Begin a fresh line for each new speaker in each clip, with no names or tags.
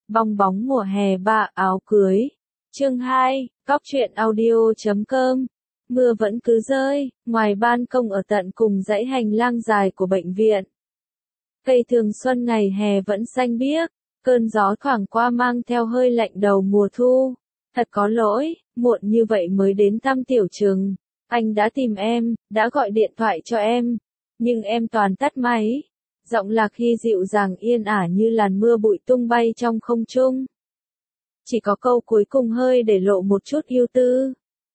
Bong bóng mùa hè 3 áo cưới. Chương 2, Cóc truyện audio.com. Mưa vẫn cứ rơi, ngoài ban công ở tận cùng dãy hành lang dài của bệnh viện. Cây thường xuân ngày hè vẫn xanh biếc, cơn gió thoảng qua mang theo hơi lạnh đầu mùa thu. Thật có lỗi, muộn như vậy mới đến thăm Tiểu Trừng. Anh đã tìm em, đã gọi điện thoại cho em, nhưng em toàn tắt máy. Giọng Lạc Hy dịu dàng yên ả như làn mưa bụi tung bay trong không trung. Chỉ có câu cuối cùng hơi để lộ một chút ưu tư.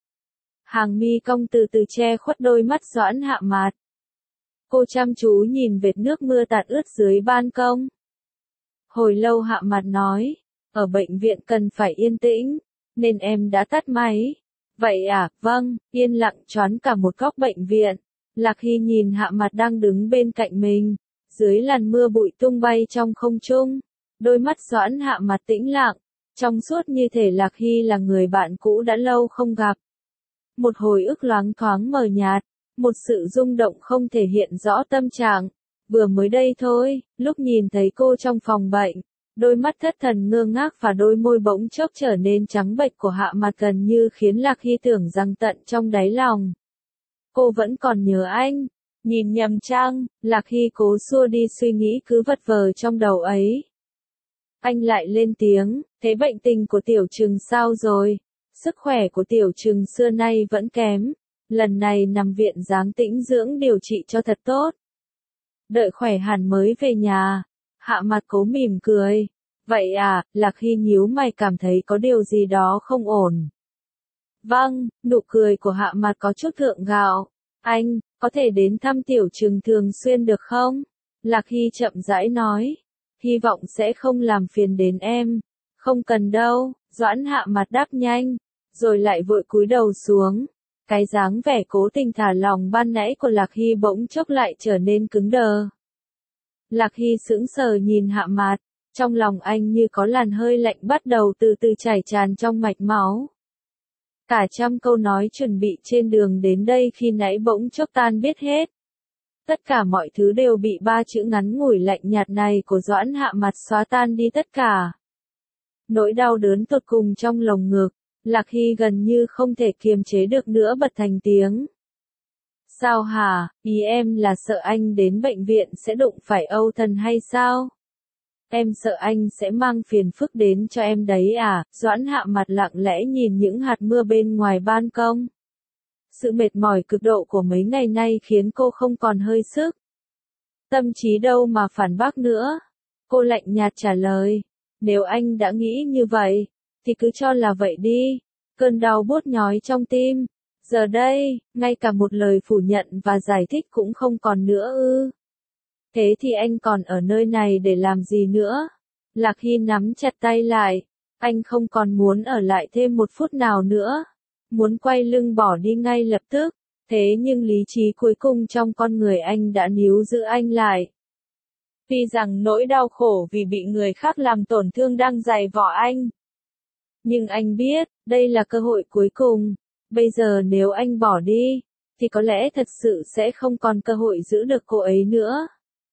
Hàng mi cong từ từ che khuất đôi mắt Doãn Hạ Mạt. Cô chăm chú nhìn vệt nước mưa tạt ướt dưới ban công. Hồi lâu Hạ Mạt nói, ở bệnh viện cần phải yên tĩnh, nên em đã tắt máy. Vậy à, vâng, yên lặng choán cả một góc bệnh viện. Lạc Hy nhìn Hạ Mạt đang đứng bên cạnh mình, dưới làn mưa bụi tung bay trong không trung. Đôi mắt Doãn Hạ Mạt tĩnh lặng, trong suốt như thể Lạc Hy là người bạn cũ đã lâu không gặp. Một hồi ức loáng thoáng mờ nhạt, một sự rung động không thể hiện rõ tâm trạng. Vừa mới đây thôi, lúc nhìn thấy cô trong phòng bệnh, đôi mắt thất thần ngơ ngác và đôi môi bỗng chốc trở nên trắng bệch của Hạ Mạt gần như khiến Lạc Hy tưởng rằng tận trong đáy lòng cô vẫn còn nhớ anh. Nhìn nhầm chăng? Lạc Hy cố xua đi suy nghĩ cứ vật vờ trong đầu ấy. Anh lại lên tiếng, thế bệnh tình của Tiểu Trừng sao rồi? Sức khỏe của Tiểu Trừng xưa nay vẫn kém, lần này nằm viện giáng tĩnh dưỡng điều trị cho thật tốt. Đợi khỏe hẳn mới về nhà. Hạ Mạt cố mỉm cười. Vậy à? Lạc Hy nhíu mày cảm thấy có điều gì đó không ổn. Vâng, nụ cười của Hạ Mạt có chút gượng gạo. Anh, có thể đến thăm Tiểu Trừng thường xuyên được không? Lạc Hy chậm rãi nói. Hy vọng sẽ không làm phiền đến em. Không cần đâu, Doãn Hạ Mạt đáp nhanh, rồi lại vội cúi đầu xuống. Cái dáng vẻ cố tình thả lòng ban nãy của Lạc Hy bỗng chốc lại trở nên cứng đờ. Lạc Hy sững sờ nhìn Hạ Mạt, trong lòng anh như có làn hơi lạnh bắt đầu từ từ chảy tràn trong mạch máu. Cả trăm câu nói chuẩn bị trên đường đến đây khi nãy bỗng chốc tan biết hết. Tất cả mọi thứ đều bị ba chữ ngắn ngủi lạnh nhạt này của Doãn Hạ Mạt xóa tan đi tất cả. Nỗi đau đớn tột cùng trong lồng ngực, Lạc Hy gần như không thể kiềm chế được nữa bật thành tiếng. Sao hả, ý em là sợ anh đến bệnh viện sẽ đụng phải Âu Thần hay sao? Em sợ anh sẽ mang phiền phức đến cho em đấy à? Doãn Hạ Mạt lặng lẽ nhìn những hạt mưa bên ngoài ban công. Sự mệt mỏi cực độ của mấy ngày nay khiến cô không còn hơi sức. Tâm trí đâu mà phản bác nữa. Cô lạnh nhạt trả lời. Nếu anh đã nghĩ như vậy, thì cứ cho là vậy đi. Cơn đau buốt nhói trong tim. Giờ đây, ngay cả một lời phủ nhận và giải thích cũng không còn nữa ư. Thế thì anh còn ở nơi này để làm gì nữa? Lạc Hy nắm chặt tay lại. Anh không còn muốn ở lại thêm một phút nào nữa. Muốn quay lưng bỏ đi ngay lập tức. Thế nhưng lý trí cuối cùng trong con người anh đã níu giữ anh lại. Tuy rằng nỗi đau khổ vì bị người khác làm tổn thương đang dày vò anh. Nhưng anh biết, đây là cơ hội cuối cùng. Bây giờ nếu anh bỏ đi, thì có lẽ thật sự sẽ không còn cơ hội giữ được cô ấy nữa.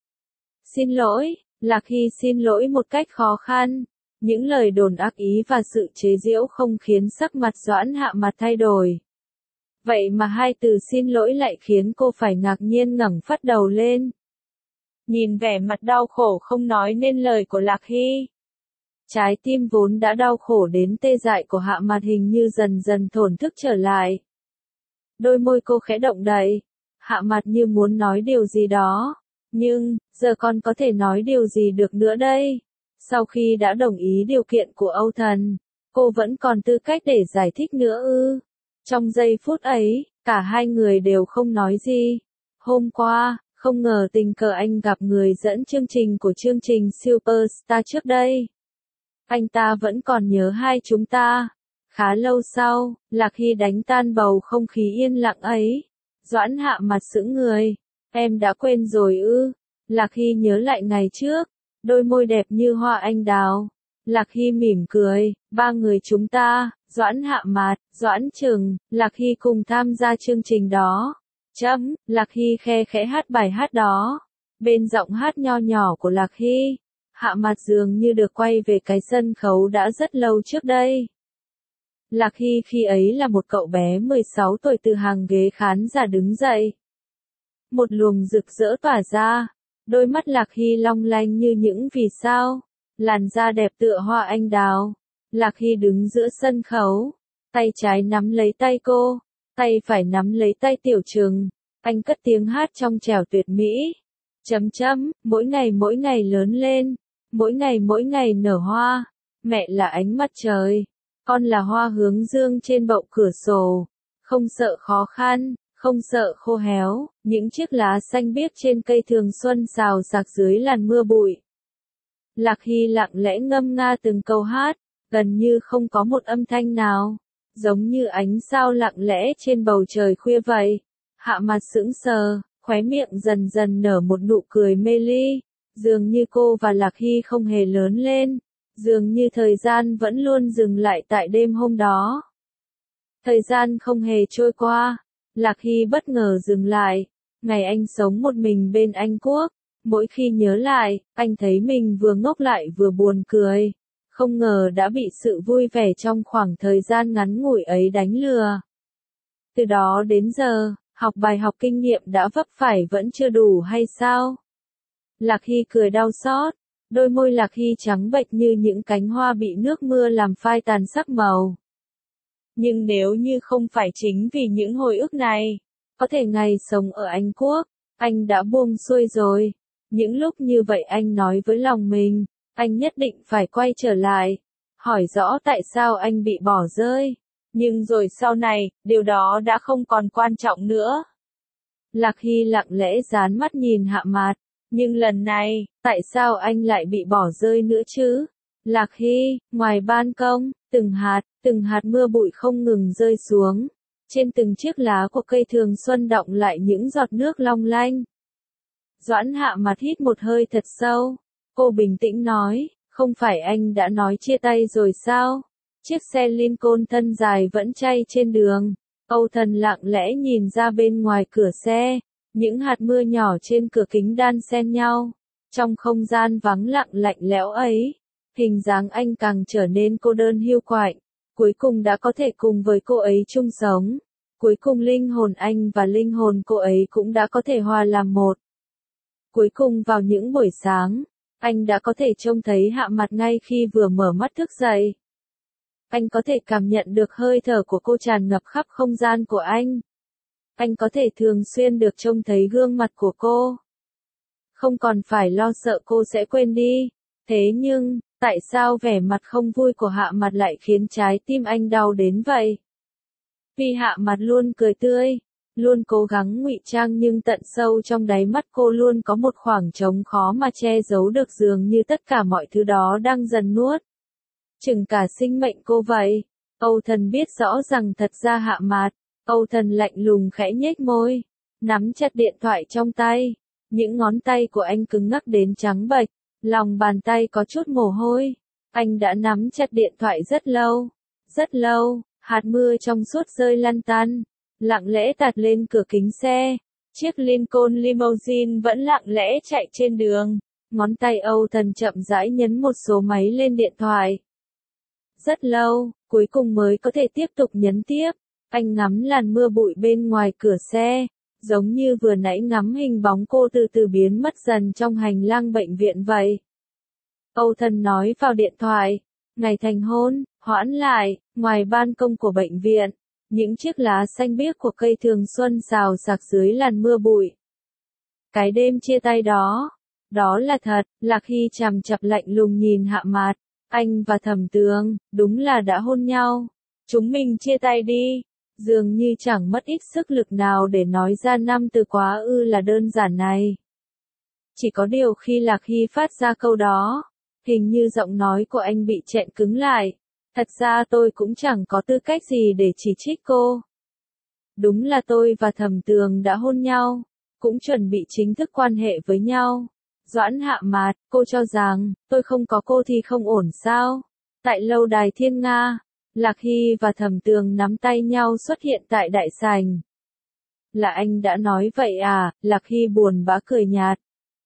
Xin lỗi, Lạc Hy xin lỗi một cách khó khăn. Những lời đồn ác ý và sự chế giễu không khiến sắc mặt Doãn Hạ Mạt thay đổi. Vậy mà hai từ xin lỗi lại khiến cô phải ngạc nhiên ngẩng phát đầu lên. Nhìn vẻ mặt đau khổ không nói nên lời của Lạc Hy. Trái tim vốn đã đau khổ đến tê dại của Hạ Mạt hình như dần dần thổn thức trở lại. Đôi môi cô khẽ động đậy. Hạ Mạt như muốn nói điều gì đó. Nhưng, giờ con có thể nói điều gì được nữa đây? Sau khi đã đồng ý điều kiện của Âu Thần, cô vẫn còn tư cách để giải thích nữa ư? Trong giây phút ấy, cả hai người đều không nói gì. Hôm qua, không ngờ tình cờ anh gặp người dẫn chương trình của chương trình Superstar trước đây. Anh ta vẫn còn nhớ hai chúng ta. Khá lâu sau, Lạc Hy đánh tan bầu không khí yên lặng ấy. Doãn Hạ Mạt sững người. Em đã quên rồi ư? Lạc Hy nhớ lại ngày trước. Đôi môi đẹp như hoa anh đào. Lạc Hy mỉm cười. Ba người chúng ta, Doãn Hạ Mạt, Doãn Trừng, Lạc Hy cùng tham gia chương trình đó. Lạc Hy khe khẽ hát bài hát đó. Bên giọng hát nho nhỏ của Lạc Hy, Hạ Mạt dường như được quay về cái sân khấu đã rất lâu trước đây. Lạc Hy khi ấy là một cậu bé 16 tuổi từ hàng ghế khán giả đứng dậy. Một luồng rực rỡ tỏa ra, đôi mắt Lạc Hy long lanh như những vì sao, làn da đẹp tựa hoa anh đào. Lạc Hy đứng giữa sân khấu, tay trái nắm lấy tay cô, tay phải nắm lấy tay Tiểu Trừng. Anh cất tiếng hát trong trẻo tuyệt mỹ. Mỗi ngày lớn lên, mỗi ngày nở hoa. Mẹ là ánh mặt trời, con là hoa hướng dương trên bậu cửa sổ. Không sợ khó khăn, không sợ khô héo, những chiếc lá xanh biếc trên cây thường xuân xào xạc dưới làn mưa bụi. Lạc Hy lặng lẽ ngâm nga từng câu hát, gần như không có một âm thanh nào, giống như ánh sao lặng lẽ trên bầu trời khuya vậy. Hạ Mạt sững sờ, khóe miệng dần dần nở một nụ cười mê ly, dường như cô và Lạc Hy không hề lớn lên, dường như thời gian vẫn luôn dừng lại tại đêm hôm đó. Thời gian không hề trôi qua, Lạc Hy bất ngờ dừng lại, ngày anh sống một mình bên Anh Quốc, mỗi khi nhớ lại, anh thấy mình vừa ngốc lại vừa buồn cười, không ngờ đã bị sự vui vẻ trong khoảng thời gian ngắn ngủi ấy đánh lừa. Từ đó đến giờ, học bài học kinh nghiệm đã vấp phải vẫn chưa đủ hay sao? Lạc Hy cười đau xót, đôi môi Lạc Hy trắng bệch như những cánh hoa bị nước mưa làm phai tàn sắc màu. Nhưng nếu như không phải chính vì những hồi ức này, có thể ngày sống ở Anh Quốc, anh đã buông xuôi rồi. Những lúc như vậy anh nói với lòng mình, anh nhất định phải quay trở lại, hỏi rõ tại sao anh bị bỏ rơi. Nhưng rồi sau này, điều đó đã không còn quan trọng nữa. Lạc Hy lặng lẽ dán mắt nhìn Hạ Mạt, nhưng lần này, tại sao anh lại bị bỏ rơi nữa chứ? Lạc Hy, ngoài ban công, từng hạt mưa bụi không ngừng rơi xuống. Trên từng chiếc lá của cây thường xuân đọng lại những giọt nước long lanh. Doãn Hạ Mạt hít một hơi thật sâu. Cô bình tĩnh nói, không phải anh đã nói chia tay rồi sao? Chiếc xe Lincoln thân dài vẫn chay trên đường. Âu Thần lặng lẽ nhìn ra bên ngoài cửa xe. Những hạt mưa nhỏ trên cửa kính đan xen nhau. Trong không gian vắng lặng lạnh lẽo ấy, hình dáng anh càng trở nên cô đơn hiu quạnh. Cuối cùng đã có thể cùng với cô ấy chung sống. Cuối cùng linh hồn anh và linh hồn cô ấy cũng đã có thể hòa làm một. Cuối cùng vào những buổi sáng, anh đã có thể trông thấy Hạ Mạt ngay khi vừa mở mắt thức dậy. Anh có thể cảm nhận được hơi thở của cô tràn ngập khắp không gian của anh. Anh có thể thường xuyên được trông thấy gương mặt của cô. Không còn phải lo sợ cô sẽ quên đi. Thế nhưng, tại sao vẻ mặt không vui của Hạ Mạt lại khiến trái tim anh đau đến vậy? Vì Hạ Mạt luôn cười tươi, luôn cố gắng ngụy trang nhưng tận sâu trong đáy mắt cô luôn có một khoảng trống khó mà che giấu được, dường như tất cả mọi thứ đó đang dần nuốt chửng cả sinh mệnh cô vậy. Âu Thần biết rõ rằng thật ra Hạ Mạt, Âu Thần lạnh lùng khẽ nhếch môi, nắm chặt điện thoại trong tay. Những ngón tay của anh cứng ngắc đến trắng bệch, lòng bàn tay có chút mồ hôi. Anh đã nắm chặt điện thoại rất lâu, hạt mưa trong suốt rơi lăn tăn, lặng lẽ tạt lên cửa kính xe. Chiếc Lincoln Limousine vẫn lặng lẽ chạy trên đường. Ngón tay Âu Thần chậm rãi nhấn một số máy lên điện thoại. Rất lâu, cuối cùng mới có thể tiếp tục nhấn tiếp. Anh ngắm làn mưa bụi bên ngoài cửa xe, giống như vừa nãy ngắm hình bóng cô từ từ biến mất dần trong hành lang bệnh viện vậy. Âu Thần nói vào điện thoại, ngày thành hôn, hoãn lại, ngoài ban công của bệnh viện, những chiếc lá xanh biếc của cây thường xuân xào xạc dưới làn mưa bụi. Cái đêm chia tay đó là thật. Lạc Hy chằm chặp lạnh lùng nhìn Hạ Mạt, anh và Thẩm Tường, đúng là đã hôn nhau. Chúng mình chia tay đi. Dường như chẳng mất ít sức lực nào để nói ra 5 từ quá ư là đơn giản này. Chỉ có điều khi Lạc Hy phát ra câu đó, hình như giọng nói của anh bị chẹn cứng lại. Thật ra tôi cũng chẳng có tư cách gì để chỉ trích cô. Đúng là tôi và Thẩm Tường đã hôn nhau, cũng chuẩn bị chính thức quan hệ với nhau. Doãn Hạ Mạt, cô cho rằng, tôi không có cô thì không ổn sao? Tại lâu đài Thiên Nga, Lạc Hy và Thẩm Tường nắm tay nhau xuất hiện tại đại sảnh. Là anh đã nói vậy à? Lạc Hy buồn bã cười nhạt.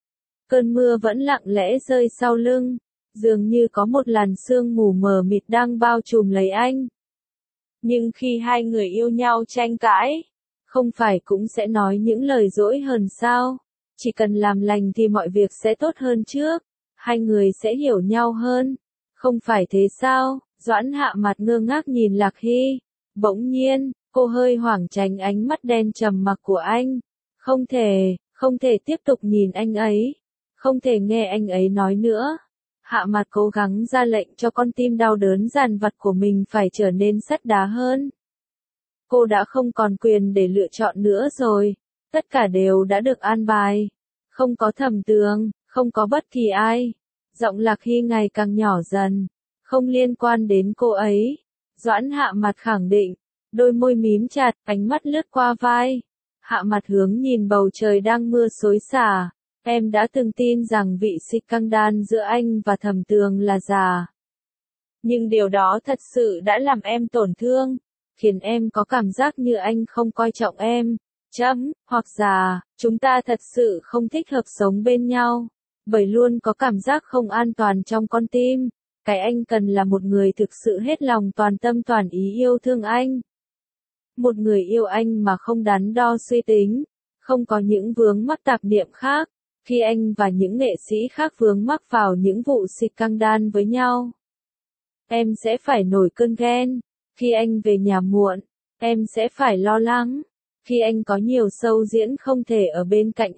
Cơn mưa vẫn lặng lẽ rơi sau lưng, dường như có một làn sương mù mờ mịt đang bao trùm lấy anh. Nhưng khi hai người yêu nhau tranh cãi, không phải cũng sẽ nói những lời dỗi hờn sao? Chỉ cần làm lành thì mọi việc sẽ tốt hơn trước, hai người sẽ hiểu nhau hơn. Không phải thế sao? Doãn hạ mặt ngơ ngác nhìn Lạc Hy. Bỗng nhiên, cô hơi hoảng tránh ánh mắt đen trầm mặc của anh. Không thể tiếp tục nhìn anh ấy. Không thể nghe anh ấy nói nữa. Hạ mặt cố gắng ra lệnh cho con tim đau đớn dằn vặt của mình phải trở nên sắt đá hơn. Cô đã không còn quyền để lựa chọn nữa rồi. Tất cả đều đã được an bài. Không có Thẩm Tường, không có bất kỳ ai. Giọng Lạc Hy ngày càng nhỏ dần. Không liên quan đến cô ấy. Doãn hạ mặt khẳng định. Đôi môi mím chặt, ánh mắt lướt qua vai. Hạ mặt hướng nhìn bầu trời đang mưa xối xả. Em đã từng tin rằng vị scandal giữa anh và Thẩm Tường là giả. Nhưng điều đó thật sự đã làm em tổn thương, khiến em có cảm giác như anh không coi trọng em. Hoặc giả, chúng ta thật sự không thích hợp sống bên nhau, bởi luôn có cảm giác không an toàn trong con tim. Cái anh cần là một người thực sự hết lòng toàn tâm toàn ý yêu thương anh. Một người yêu anh mà không đắn đo suy tính, không có những vướng mắc tạp niệm khác. Khi anh và những nghệ sĩ khác vướng mắc vào những vụ scandal với nhau, em sẽ phải nổi cơn ghen. Khi anh về nhà muộn, em sẽ phải lo lắng. Khi anh có nhiều show diễn không thể ở bên cạnh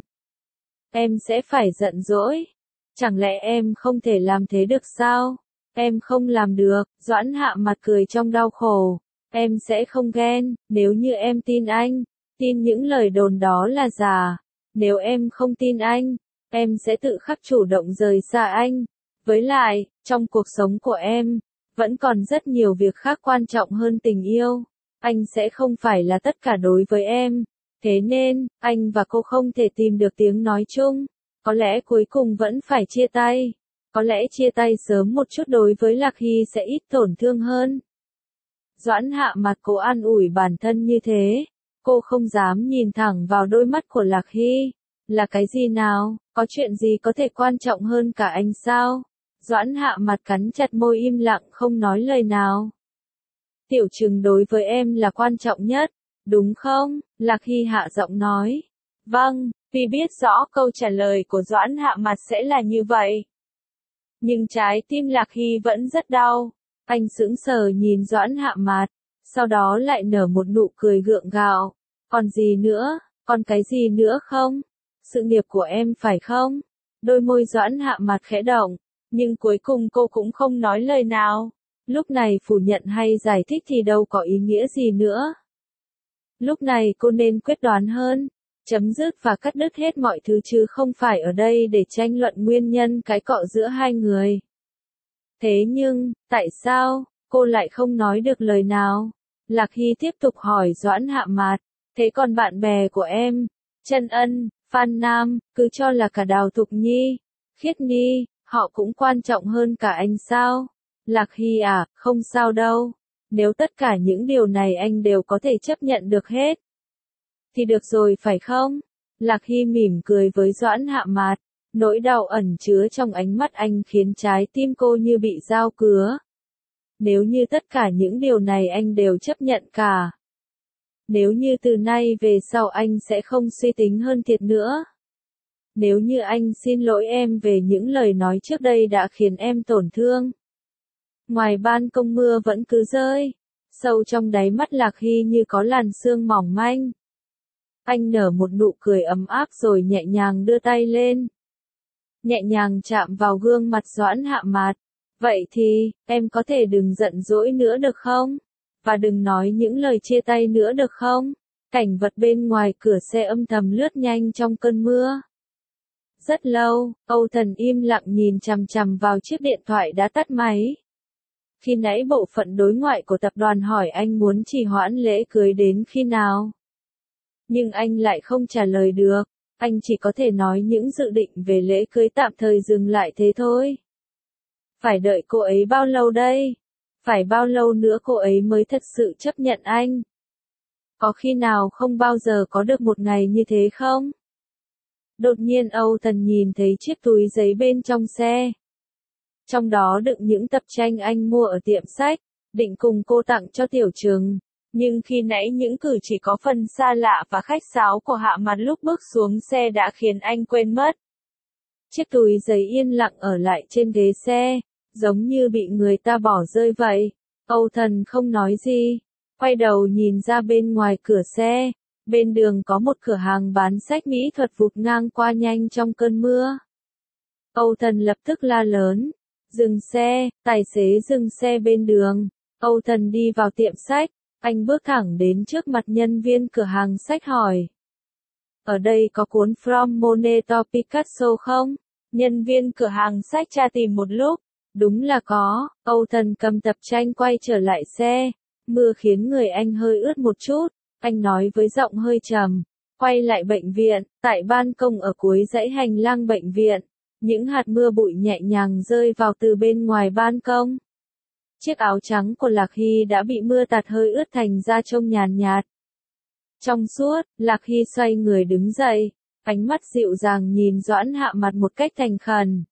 em sẽ phải giận dỗi. Chẳng lẽ em không thể làm thế được sao? Em không làm được. Doãn hạ mặt cười trong đau khổ. Em sẽ không ghen, nếu như em tin anh, tin những lời đồn đó là giả. Nếu em không tin anh, em sẽ tự khắc chủ động rời xa anh. Với lại, trong cuộc sống của em, vẫn còn rất nhiều việc khác quan trọng hơn tình yêu. Anh sẽ không phải là tất cả đối với em. Thế nên, anh và cô không thể tìm được tiếng nói chung. Có lẽ cuối cùng vẫn phải chia tay. Có lẽ chia tay sớm một chút đối với Lạc Hy sẽ ít tổn thương hơn. Doãn hạ mặt cô an ủi bản thân như thế. Cô không dám nhìn thẳng vào đôi mắt của Lạc Hy. Là cái gì nào? Có chuyện gì có thể quan trọng hơn cả anh sao? Doãn hạ mặt cắn chặt môi im lặng không nói lời nào. Tiểu Trừng đối với em là quan trọng nhất, đúng không? Lạc Hy hạ giọng nói. Vâng, vì biết rõ câu trả lời của Doãn hạ mặt sẽ là như vậy. Nhưng trái tim Lạc Hy vẫn rất đau. Anh sững sờ nhìn Doãn hạ mặt, sau đó lại nở một nụ cười gượng gạo. Còn gì nữa? Còn cái gì nữa không? Sự nghiệp của em phải không? Đôi môi Doãn hạ mặt khẽ động, nhưng cuối cùng cô cũng không nói lời nào. Lúc này phủ nhận hay giải thích thì đâu có ý nghĩa gì nữa. Lúc này cô nên quyết đoán hơn, chấm dứt và cắt đứt hết mọi thứ chứ không phải ở đây để tranh luận nguyên nhân cái cọ giữa hai người. Thế nhưng, tại sao, cô lại không nói được lời nào? Lạc Hy tiếp tục hỏi Doãn hạ mặt, thế còn bạn bè của em, Trân Ân, Phan Nam, cứ cho là cả Đào Thục Nhi, Khiết Nhi, họ cũng quan trọng hơn cả anh sao? Lạc Hy à, không sao đâu. Nếu tất cả những điều này anh đều có thể chấp nhận được hết, thì được rồi phải không? Lạc Hy mỉm cười với Doãn hạ mặt. Nỗi đau ẩn chứa trong ánh mắt anh khiến trái tim cô như bị dao cứa. Nếu như tất cả những điều này anh đều chấp nhận cả. Nếu như từ nay về sau anh sẽ không suy tính hơn thiệt nữa. Nếu như anh xin lỗi em về những lời nói trước đây đã khiến em tổn thương. Ngoài ban công mưa vẫn cứ rơi. Sâu trong đáy mắt Lạc Hy như có làn sương mỏng manh. Anh nở một nụ cười ấm áp rồi nhẹ nhàng đưa tay lên. Nhẹ nhàng chạm vào gương mặt Doãn hạ mặt. Vậy thì, em có thể đừng giận dỗi nữa được không? Và đừng nói những lời chia tay nữa được không? Cảnh vật bên ngoài cửa xe âm thầm lướt nhanh trong cơn mưa. Rất lâu, Âu Thần im lặng nhìn chằm chằm vào chiếc điện thoại đã tắt máy. Khi nãy bộ phận đối ngoại của tập đoàn hỏi anh muốn trì hoãn lễ cưới đến khi nào. Nhưng anh lại không trả lời được. Anh chỉ có thể nói những dự định về lễ cưới tạm thời dừng lại thế thôi. Phải đợi cô ấy bao lâu đây? Phải bao lâu nữa cô ấy mới thật sự chấp nhận anh? Có khi nào không bao giờ có được một ngày như thế không? Đột nhiên Âu Thần nhìn thấy chiếc túi giấy bên trong xe. Trong đó đựng những tập tranh anh mua ở tiệm sách, định cùng cô tặng cho Tiểu Trừng. Nhưng khi nãy những cử chỉ có phần xa lạ và khách sáo của Hạ Mặt lúc bước xuống xe đã khiến anh quên mất. Chiếc túi giấy yên lặng ở lại trên ghế xe, giống như bị người ta bỏ rơi vậy. Âu Thần không nói gì, quay đầu nhìn ra bên ngoài cửa xe. Bên đường có một cửa hàng bán sách mỹ thuật vụt ngang qua nhanh trong cơn mưa. Âu Thần lập tức la lớn. Dừng xe, tài xế dừng xe bên đường. Âu Thần đi vào tiệm sách. Anh bước thẳng đến trước mặt nhân viên cửa hàng sách hỏi. Ở đây có cuốn From Monet to Picasso không? Nhân viên cửa hàng sách tra tìm một lúc. Đúng là có. Âu Thần cầm tập tranh quay trở lại xe. Mưa khiến người anh hơi ướt một chút. Anh nói với giọng hơi trầm. Quay lại bệnh viện, tại ban công ở cuối dãy hành lang bệnh viện. Những hạt mưa bụi nhẹ nhàng rơi vào từ bên ngoài ban công. Chiếc áo trắng của Lạc Hy đã bị mưa tạt hơi ướt thành ra trông nhàn nhạt. Trong suốt, Lạc Hy xoay người đứng dậy, ánh mắt dịu dàng nhìn Doãn Hạ Mặt một cách thành khẩn.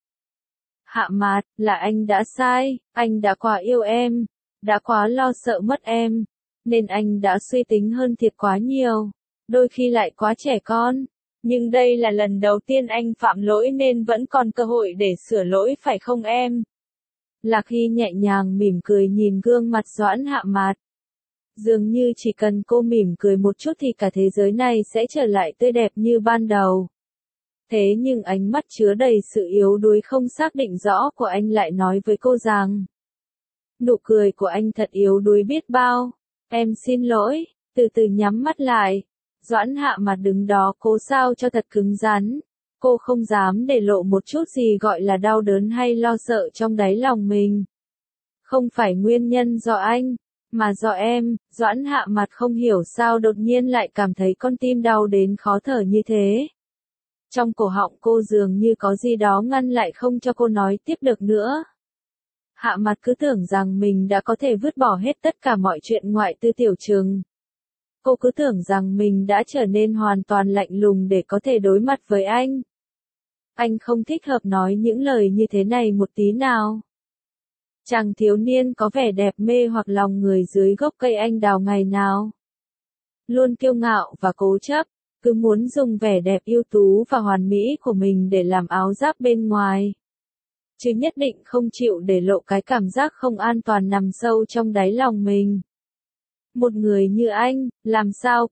Hạ Mặt, là anh đã sai, anh đã quá yêu em, đã quá lo sợ mất em, nên anh đã suy tính hơn thiệt quá nhiều, đôi khi lại quá trẻ con. Nhưng đây là lần đầu tiên anh phạm lỗi nên vẫn còn cơ hội để sửa lỗi phải không em? Lạc Hy nhẹ nhàng mỉm cười nhìn gương mặt Doãn Hạ Mặt. Dường như chỉ cần cô mỉm cười một chút thì cả thế giới này sẽ trở lại tươi đẹp như ban đầu. Thế nhưng ánh mắt chứa đầy sự yếu đuối không xác định rõ của anh lại nói với cô rằng. Nụ cười của anh thật yếu đuối biết bao. Em xin lỗi, từ từ nhắm mắt lại. Doãn Hạ Mặt đứng đó cố sao cho thật cứng rắn. Cô không dám để lộ một chút gì gọi là đau đớn hay lo sợ trong đáy lòng mình. Không phải nguyên nhân do anh, mà do em. Doãn Hạ Mặt không hiểu sao đột nhiên lại cảm thấy con tim đau đến khó thở như thế. Trong cổ họng cô dường như có gì đó ngăn lại không cho cô nói tiếp được nữa. Hạ Mặt cứ tưởng rằng mình đã có thể vứt bỏ hết tất cả mọi chuyện ngoại tư Tiểu Trừng. Cô cứ tưởng rằng mình đã trở nên hoàn toàn lạnh lùng để có thể đối mặt với anh. Anh không thích hợp nói những lời như thế này một tí nào. Chàng thiếu niên có vẻ đẹp mê hoặc lòng người dưới gốc cây anh đào ngày nào. Luôn kiêu ngạo và cố chấp, cứ muốn dùng vẻ đẹp ưu tú và hoàn mỹ của mình để làm áo giáp bên ngoài. Chứ nhất định không chịu để lộ cái cảm giác không an toàn nằm sâu trong đáy lòng mình. Một người như anh, làm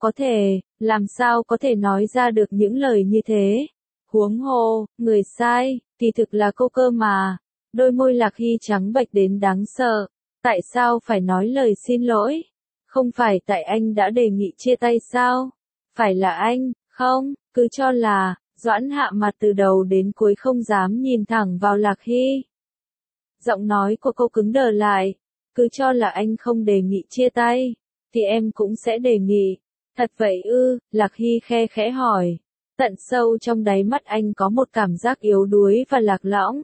sao có thể nói ra được những lời như thế? Huống hồ, người sai, thì thực là cô cơ mà. Đôi môi Lạc Hy trắng bệch đến đáng sợ. Tại sao phải nói lời xin lỗi? Không phải tại anh đã đề nghị chia tay sao? Phải là anh, không, cứ cho là. Doãn Hạ Mặt từ đầu đến cuối không dám nhìn thẳng vào Lạc Hy. Giọng nói của cô cứng đờ lại. Cứ cho là anh không đề nghị chia tay, thì em cũng sẽ đề nghị. Thật vậy ư? Lạc Hy khe khẽ hỏi. Tận sâu trong đáy mắt anh có một cảm giác yếu đuối và lạc lõng.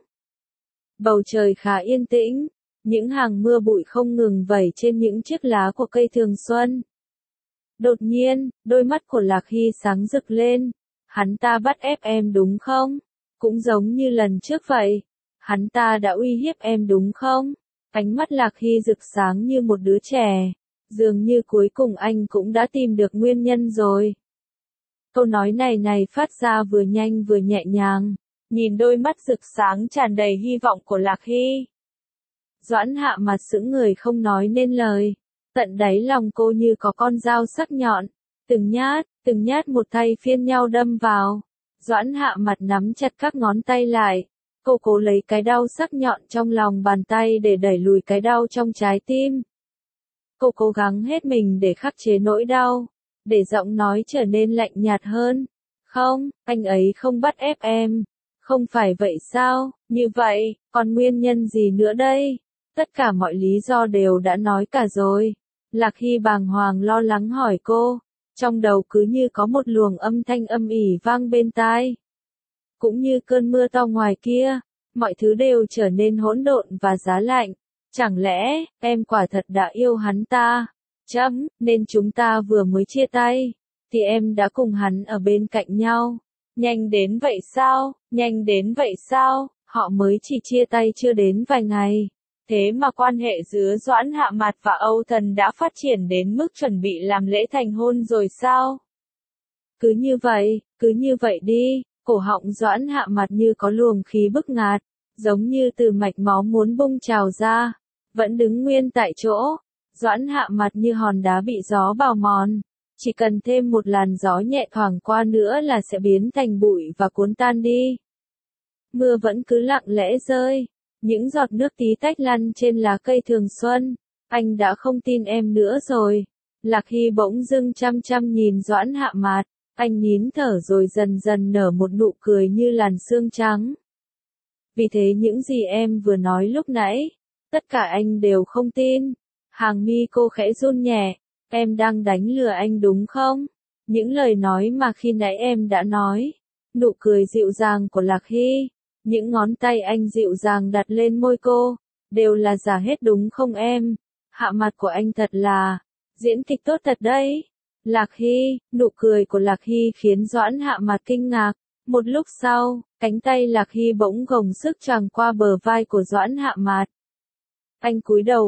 Bầu trời khá yên tĩnh, những hàng mưa bụi không ngừng vẩy trên những chiếc lá của cây thường xuân. Đột nhiên, đôi mắt của Lạc Hy sáng rực lên. Hắn ta bắt ép em đúng không? Cũng giống như lần trước vậy. Hắn ta đã uy hiếp em đúng không? Ánh mắt Lạc Hy rực sáng như một đứa trẻ. Dường như cuối cùng anh cũng đã tìm được nguyên nhân rồi. Câu nói này phát ra vừa nhanh vừa nhẹ nhàng. Nhìn đôi mắt rực sáng tràn đầy hy vọng của Lạc Hy. Doãn Hạ Mặt sững người không nói nên lời. Tận đáy lòng cô như có con dao sắc nhọn. Từng nhát một thay phiên nhau đâm vào. Doãn Hạ Mặt nắm chặt các ngón tay lại. Cô cố lấy cái đau sắc nhọn trong lòng bàn tay để đẩy lùi cái đau trong trái tim. Cô cố gắng hết mình để khắc chế nỗi đau. Để giọng nói trở nên lạnh nhạt hơn. Không, anh ấy không bắt ép em. Không phải vậy sao? Như vậy, còn nguyên nhân gì nữa đây? Tất cả mọi lý do đều đã nói cả rồi. Lạc Hy bàng hoàng lo lắng hỏi cô. Trong đầu cứ như có một luồng âm thanh âm ỉ vang bên tai. Cũng như cơn mưa to ngoài kia, mọi thứ đều trở nên hỗn độn và giá lạnh. Chẳng lẽ, em quả thật đã yêu hắn ta? Nên chúng ta vừa mới chia tay, thì em đã cùng hắn ở bên cạnh nhau. Nhanh đến vậy sao? Nhanh đến vậy sao? Họ mới chỉ chia tay chưa đến vài ngày. Thế mà quan hệ giữa Doãn Hạ Mạt và Âu Thần đã phát triển đến mức chuẩn bị làm lễ thành hôn rồi sao? Cứ như vậy đi, cổ họng Doãn Hạ Mạt như có luồng khí bức ngạt, giống như từ mạch máu muốn bung trào ra, vẫn đứng nguyên tại chỗ. Doãn Hạ Mạt như hòn đá bị gió bào mòn, chỉ cần thêm một làn gió nhẹ thoảng qua nữa là sẽ biến thành bụi và cuốn tan đi. Mưa vẫn cứ lặng lẽ rơi, những giọt nước tí tách lăn trên lá cây thường xuân. Anh đã không tin em nữa rồi. Lạc Hy bỗng dưng chăm chăm nhìn Doãn Hạ Mạt, anh nín thở rồi dần dần nở một nụ cười như làn sương trắng. Vì thế những gì em vừa nói lúc nãy, tất cả anh đều không tin. Hàng mi cô khẽ run nhẹ, em đang đánh lừa anh đúng không? Những lời nói mà khi nãy em đã nói, nụ cười dịu dàng của Lạc Hy, những ngón tay anh dịu dàng đặt lên môi cô, đều là giả hết đúng không em? Hạ Mặt của anh thật là, diễn kịch tốt thật đấy. Lạc Hy, nụ cười của Lạc Hy khiến Doãn Hạ Mặt kinh ngạc. Một lúc sau, cánh tay Lạc Hy bỗng gồng sức choàng qua bờ vai của Doãn Hạ Mạt. Anh cúi đầu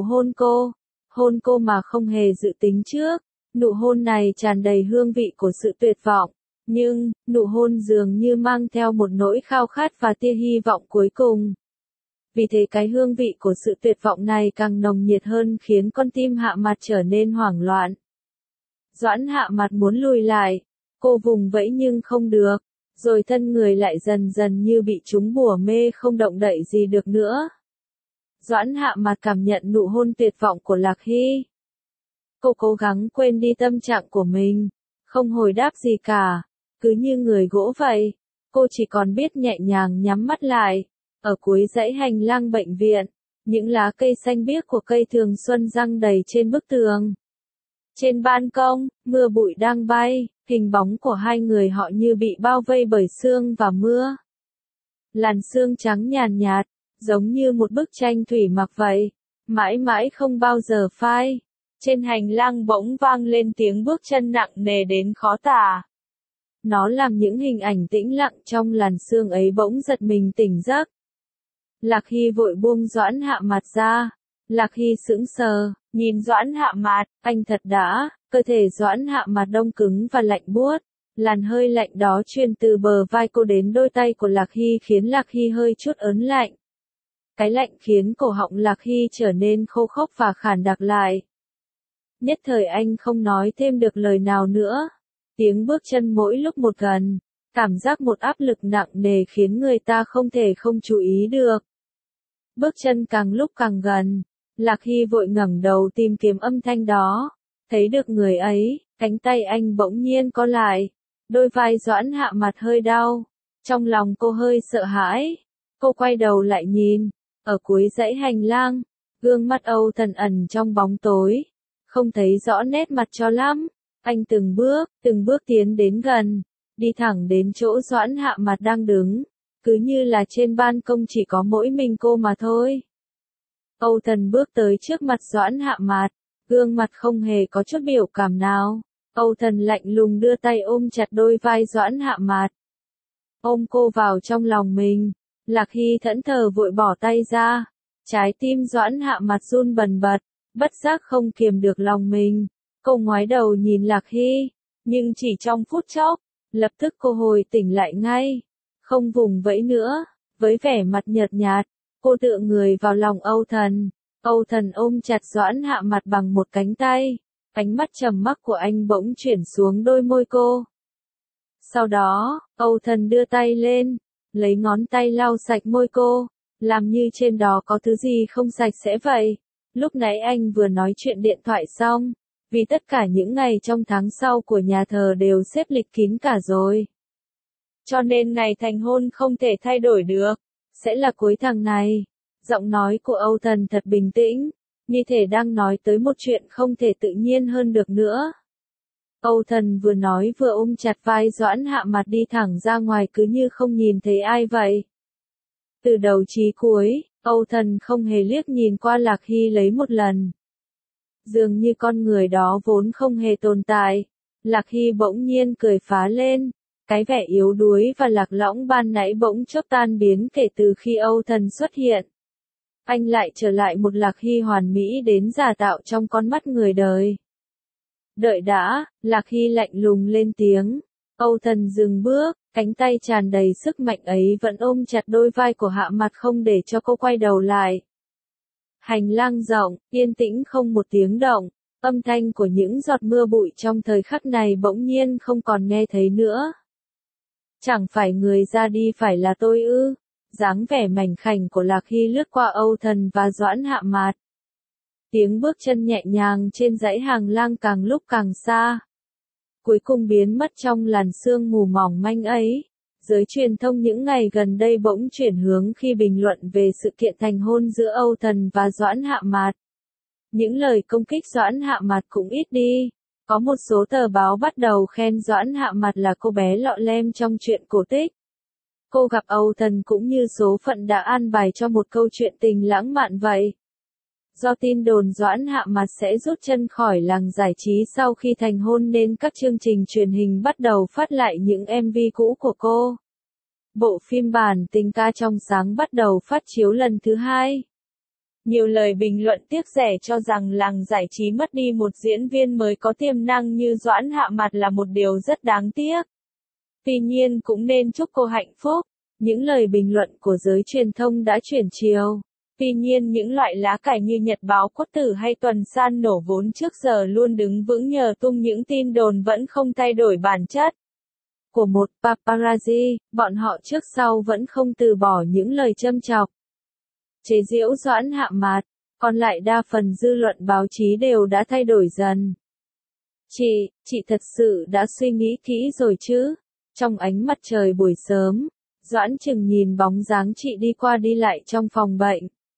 hôn cô mà không hề dự tính trước. Nụ hôn này tràn đầy hương vị của sự tuyệt vọng, nhưng nụ hôn dường như mang theo một nỗi khao khát và tia hy vọng cuối cùng. Vì thế cái hương vị của sự tuyệt vọng này càng nồng nhiệt hơn khiến con tim Hạ Mặt trở nên hoảng loạn. Doãn Hạ Mặt muốn lùi lại, cô vùng vẫy nhưng không được, rồi thân người lại dần dần như bị trúng bùa mê không động đậy gì được nữa. Doãn Hạ Mặt cảm nhận nụ hôn tuyệt vọng của Lạc Hy. Cô cố gắng quên đi tâm trạng của mình, không hồi đáp gì cả, cứ như người gỗ vậy. Cô chỉ còn biết nhẹ nhàng nhắm mắt lại. Ở cuối dãy hành lang bệnh viện, những lá cây xanh biếc của cây thường xuân giăng đầy trên bức tường. Trên ban công, mưa bụi đang bay, hình bóng của hai người họ như bị bao vây bởi sương và mưa. Làn sương trắng nhàn nhạt, giống như một bức tranh thủy mặc vậy, mãi mãi không bao giờ phai. Trên hành lang bỗng vang lên tiếng bước chân nặng nề đến khó tả. Nó làm những hình ảnh tĩnh lặng trong làn sương ấy bỗng giật mình tỉnh giấc. Lạc Hy vội buông Doãn Hạ Mặt ra. Lạc Hy sững sờ, nhìn Doãn Hạ Mặt, anh thật đã, cơ thể Doãn Hạ Mặt đông cứng và lạnh buốt. Làn hơi lạnh đó truyền từ bờ vai cô đến đôi tay của Lạc Hy khiến Lạc Hy hơi chút ớn lạnh. Cái lạnh khiến cổ họng Lạc Hy trở nên khô khốc và khản đặc lại. Nhất thời anh không nói thêm được lời nào nữa. Tiếng bước chân mỗi lúc một gần, cảm giác một áp lực nặng nề khiến người ta không thể không chú ý được. Bước chân càng lúc càng gần, Lạc Hy vội ngẩng đầu tìm kiếm âm thanh đó. Thấy được người ấy, cánh tay anh bỗng nhiên co lại. Đôi vai Doãn Hạ Mặt hơi đau. Trong lòng cô hơi sợ hãi. Cô quay đầu lại nhìn. Ở cuối dãy hành lang, gương mắt Âu Thần ẩn trong bóng tối. Không thấy rõ nét mặt cho lắm. Anh từng bước tiến đến gần. Đi thẳng đến chỗ Doãn Hạ Mặt đang đứng. Cứ như là trên ban công chỉ có mỗi mình cô mà thôi. Âu Thần bước tới trước mặt Doãn Hạ Mặt. Gương mặt không hề có chút biểu cảm nào. Âu Thần lạnh lùng đưa tay ôm chặt đôi vai Doãn Hạ Mặt. Ôm cô vào trong lòng mình. Lạc Hy thẫn thờ vội bỏ tay ra. Trái tim Doãn Hạ Mặt run bần bật, bất giác không kiềm được lòng mình. Cô ngoái đầu nhìn Lạc Hy, nhưng chỉ trong phút chốc, lập tức cô hồi tỉnh lại ngay. Không vùng vẫy nữa, với vẻ mặt nhợt nhạt, cô tựa người vào lòng Âu Thần. Âu Thần ôm chặt Doãn Hạ Mặt bằng một cánh tay. Ánh mắt trầm mặc của anh bỗng chuyển xuống đôi môi cô. Sau đó, Âu Thần đưa tay lên, lấy ngón tay lau sạch môi cô, làm như trên đó có thứ gì không sạch sẽ vậy. Lúc nãy anh vừa nói chuyện điện thoại xong, vì tất cả những ngày trong tháng sau của nhà thờ đều xếp lịch kín cả rồi. Cho nên ngày thành hôn không thể thay đổi được, sẽ là cuối tháng này. Giọng nói của Âu Thần thật bình tĩnh, như thể đang nói tới một chuyện không thể tự nhiên hơn được nữa. Âu Thần vừa nói vừa ôm chặt vai Doãn Hạ Mặt đi thẳng ra ngoài cứ như không nhìn thấy ai vậy. Từ đầu chí cuối, Âu Thần không hề liếc nhìn qua Lạc Hy lấy một lần. Dường như con người đó vốn không hề tồn tại. Lạc Hy bỗng nhiên cười phá lên. Cái vẻ yếu đuối và lạc lõng ban nãy bỗng chốc tan biến kể từ khi Âu Thần xuất hiện. Anh lại trở lại một Lạc Hy hoàn mỹ đến giả tạo trong con mắt người đời. Đợi đã, Lạc Hy lạnh lùng lên tiếng. Âu Thần dừng bước, cánh tay tràn đầy sức mạnh ấy vẫn ôm chặt đôi vai của Hạ Mặt không để cho cô quay đầu lại. Hành lang rộng, yên tĩnh không một tiếng động, âm thanh của những giọt mưa bụi trong thời khắc này bỗng nhiên không còn nghe thấy nữa. Chẳng phải người ra đi phải là tôi ư? Dáng vẻ mảnh khảnh của Lạc Hy lướt qua Âu Thần và Doãn Hạ Mạt. Tiếng bước chân nhẹ nhàng trên dãy hành lang càng lúc càng xa. Cuối cùng biến mất trong làn sương mù mỏng manh ấy. Giới truyền thông những ngày gần đây bỗng chuyển hướng khi bình luận về sự kiện thành hôn giữa Âu Thần và Doãn Hạ Mạt. Những lời công kích Doãn Hạ Mạt cũng ít đi. Có một số tờ báo bắt đầu khen Doãn Hạ Mạt là cô bé lọ lem trong truyện cổ tích. Cô gặp Âu Thần cũng như số phận đã an bài cho một câu chuyện tình lãng mạn vậy. Do tin đồn Doãn Hạ Mạt sẽ rút chân khỏi làng giải trí sau khi thành hôn nên các chương trình truyền hình bắt đầu phát lại những MV cũ của cô. Bộ phim bản tình ca trong sáng bắt đầu phát chiếu lần thứ 2. Nhiều lời bình luận tiếc rẻ cho rằng làng giải trí mất đi một diễn viên mới có tiềm năng như Doãn Hạ Mạt là một điều rất đáng tiếc. Tuy nhiên cũng nên chúc cô hạnh phúc. Những lời bình luận của giới truyền thông đã chuyển chiều. Tuy nhiên những loại lá cải như Nhật báo Quốc tử hay Tuần San nổ vốn trước giờ luôn đứng vững nhờ tung những tin đồn vẫn không thay đổi bản chất của một paparazzi, bọn họ trước sau vẫn không từ bỏ những lời châm chọc, chế giễu Doãn Hạ Mạt, còn lại đa phần dư luận báo chí đều đã thay đổi dần. Chị thật sự đã suy nghĩ kỹ rồi chứ? Trong ánh mặt trời buổi sớm, Doãn Trừng nhìn bóng dáng chị đi qua đi lại trong phòng bệnh.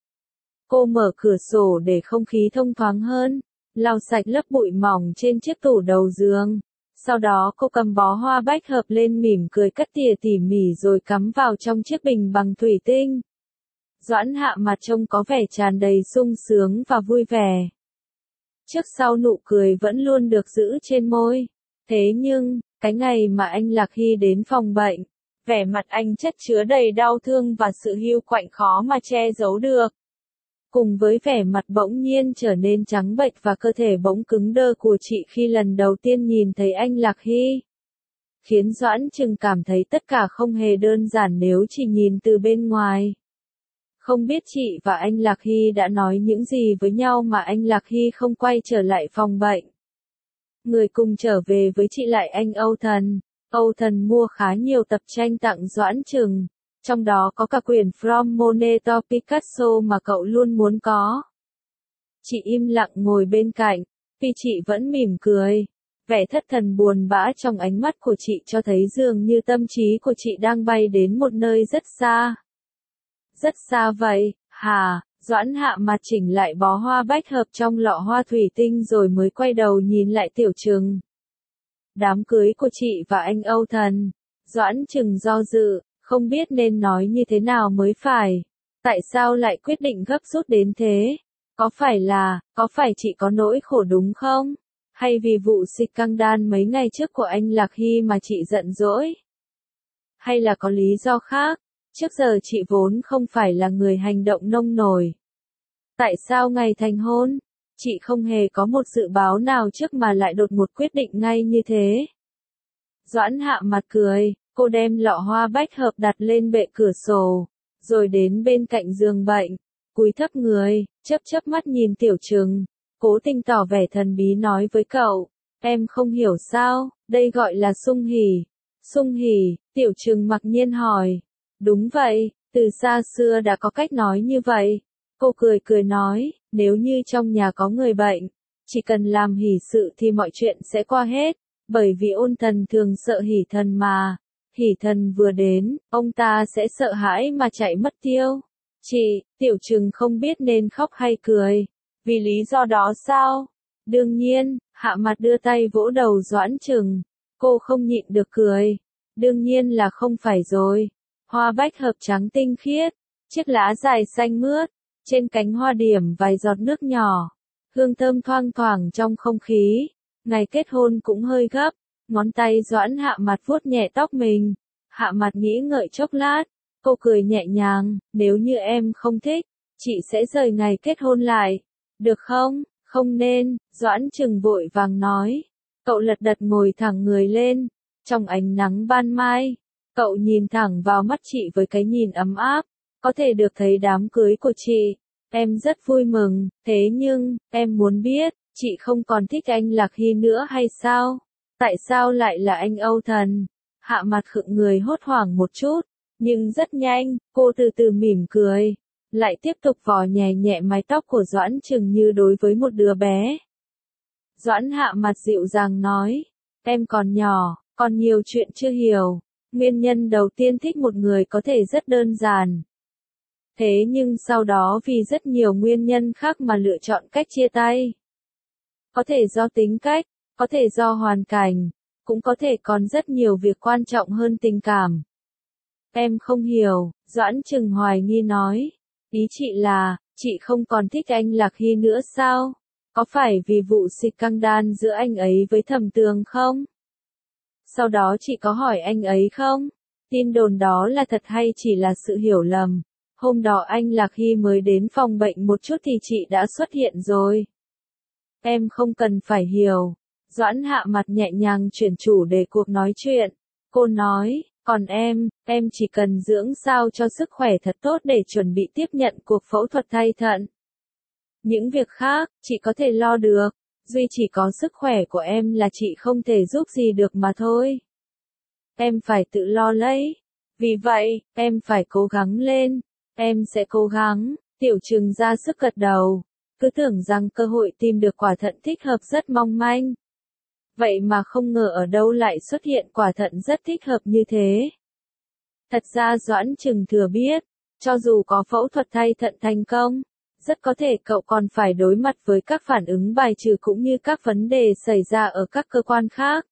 Cô mở cửa sổ để không khí thông thoáng hơn, lau sạch lớp bụi mỏng trên chiếc tủ đầu giường. Sau đó cô cầm bó hoa bách hợp lên mỉm cười cắt tỉa tỉ mỉ rồi cắm vào trong chiếc bình bằng thủy tinh. Doãn Hạ Mạt trông có vẻ tràn đầy sung sướng và vui vẻ. Trước sau nụ cười vẫn luôn được giữ trên môi. Thế nhưng, cái ngày mà anh Lạc Hy đến phòng bệnh, vẻ mặt anh chất chứa đầy đau thương và sự hiu quạnh khó mà che giấu được. Cùng với vẻ mặt bỗng nhiên trở nên trắng bệch và cơ thể bỗng cứng đơ của chị khi lần đầu tiên nhìn thấy anh Lạc Hy, khiến Doãn Trừng cảm thấy tất cả không hề đơn giản nếu chỉ nhìn từ bên ngoài. Không biết chị và anh Lạc Hy đã nói những gì với nhau mà anh Lạc Hy không quay trở lại phòng bệnh. Người cùng trở về với chị lại anh Âu Thần. Âu Thần mua khá nhiều tập tranh tặng Doãn Trừng, trong đó có cả quyển From Monet to Picasso mà cậu luôn muốn có. Chị im lặng ngồi bên cạnh, vì chị vẫn mỉm cười. Vẻ thất thần buồn bã trong ánh mắt của chị cho thấy dường như tâm trí của chị đang bay đến một nơi rất xa. Rất xa vậy, hả? Doãn Hạ Mạt chỉnh lại bó hoa bách hợp trong lọ hoa thủy tinh rồi mới quay đầu nhìn lại Tiểu Trừng. Đám cưới của chị và anh Âu Thần. Doãn Trừng do dự, không biết nên nói như thế nào mới phải. Tại sao lại quyết định gấp rút đến thế? Có phải chị có nỗi khổ đúng không? Hay vì vụ scandal mấy ngày trước của anh Lạc Hy mà chị giận dỗi? Hay là có lý do khác? Trước giờ chị vốn không phải là người hành động nông nổi. Tại sao ngày thành hôn, chị không hề có một dự báo nào trước mà lại đột ngột quyết định ngay như thế? Doãn Hạ Mạt cười, cô đem lọ hoa bách hợp đặt lên bệ cửa sổ, rồi đến bên cạnh giường bệnh, cúi thấp người, chớp mắt nhìn Tiểu Trừng, cố tình tỏ vẻ thần bí nói với cậu, em không hiểu sao, đây gọi là sung hỉ. Sung hỉ, Tiểu Trừng mặc nhiên hỏi. Đúng vậy, từ xa xưa đã có cách nói như vậy. Cô cười nói, nếu như trong nhà có người bệnh, chỉ cần làm hỷ sự thì mọi chuyện sẽ qua hết, bởi vì ôn thần thường sợ hỷ thần mà. Hỷ thần vừa đến, ông ta sẽ sợ hãi mà chạy mất tiêu. Tiểu Trừng không biết nên khóc hay cười. Vì lý do đó sao? Đương nhiên, Hạ Mạt đưa tay vỗ đầu Doãn Trừng. Cô không nhịn được cười. Đương nhiên là không phải rồi. Hoa bách hợp trắng tinh khiết, chiếc lá dài xanh mướt, trên cánh hoa điểm vài giọt nước nhỏ, hương thơm thoang thoảng trong không khí. Ngày kết hôn cũng hơi gấp, Ngón tay Doãn Hạ Mặt vuốt nhẹ tóc mình. Hạ Mặt nghĩ ngợi chốc lát, cô cười nhẹ nhàng, nếu như em không thích, chị sẽ rời ngày kết hôn lại. Được không? Không nên, Doãn Trừng vội vàng nói. Cậu lật đật ngồi thẳng người lên, trong ánh nắng ban mai, cậu nhìn thẳng vào mắt chị với cái nhìn ấm áp, có thể được thấy đám cưới của chị. Em rất vui mừng, thế nhưng, em muốn biết, chị không còn thích anh Lạc Hy nữa hay sao? Tại sao lại là anh Âu Thần? Hạ Mặt khựng người hốt hoảng một chút, nhưng rất nhanh, cô từ từ mỉm cười, lại tiếp tục vò nhẹ nhẹ mái tóc của Doãn Trừng như đối với một đứa bé. Doãn Hạ Mặt dịu dàng nói, em còn nhỏ, còn nhiều chuyện chưa hiểu. Nguyên nhân đầu tiên thích một người có thể rất đơn giản. Thế nhưng sau đó vì rất nhiều nguyên nhân khác mà lựa chọn cách chia tay. Có thể do tính cách, có thể do hoàn cảnh, cũng có thể còn rất nhiều việc quan trọng hơn tình cảm. Em không hiểu, Doãn Trừng hoài nghi nói. Ý chị là, chị không còn thích anh Lạc Hy nữa sao? Có phải vì vụ xịt căng đan giữa anh ấy với Thẩm Tường không? Sau đó chị có hỏi anh ấy không? Tin đồn đó là thật hay chỉ là sự hiểu lầm? Hôm đó anh Lạc Hy mới đến phòng bệnh một chút thì chị đã xuất hiện rồi. Em không cần phải hiểu. Doãn Hạ Mặt nhẹ nhàng chuyển chủ đề cuộc nói chuyện. Cô nói, còn em chỉ cần dưỡng sao cho sức khỏe thật tốt để chuẩn bị tiếp nhận cuộc phẫu thuật thay thận. Những việc khác, chị có thể lo được. Duy chỉ có sức khỏe của em là chị không thể giúp gì được mà thôi. Em phải tự lo lấy. Vì vậy, em phải cố gắng lên. Em sẽ cố gắng. Tiểu Trừng ra sức gật đầu. Cứ tưởng rằng cơ hội tìm được quả thận thích hợp rất mong manh. Vậy mà không ngờ ở đâu lại xuất hiện quả thận rất thích hợp như thế. Thật ra Doãn Trừng thừa biết, cho dù có phẫu thuật thay thận thành công, rất có thể cậu còn phải đối mặt với các phản ứng bài trừ cũng như các vấn đề xảy ra ở các cơ quan khác.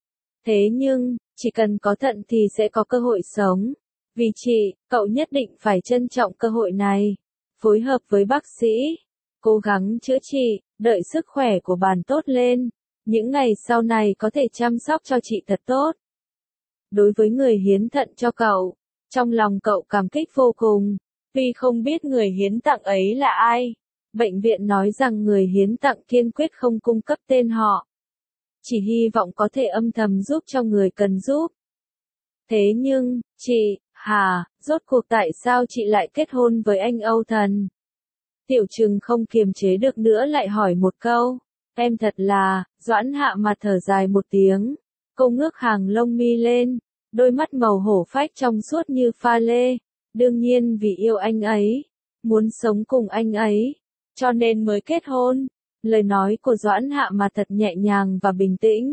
Thế nhưng, chỉ cần có thận thì sẽ có cơ hội sống. Vì chị, cậu nhất định phải trân trọng cơ hội này. Phối hợp với bác sĩ, cố gắng chữa trị, đợi sức khỏe của bạn tốt lên. Những ngày sau này có thể chăm sóc cho chị thật tốt. Đối với người hiến thận cho cậu, trong lòng cậu cảm kích vô cùng. Tuy không biết người hiến tặng ấy là ai, bệnh viện nói rằng người hiến tặng kiên quyết không cung cấp tên họ. Chỉ hy vọng có thể âm thầm giúp cho người cần giúp. Thế nhưng, chị, rốt cuộc tại sao chị lại kết hôn với anh Âu Thần? Tiểu Trừng không kiềm chế được nữa lại hỏi một câu. Em thật là, Doãn Hạ Mặt thở dài một tiếng. Cô ngước hàng lông mi lên, đôi mắt màu hổ phách trong suốt như pha lê. Đương nhiên vì yêu anh ấy, muốn sống cùng anh ấy, cho nên mới kết hôn. Lời nói của Doãn Hạ Mặt thật nhẹ nhàng và bình tĩnh.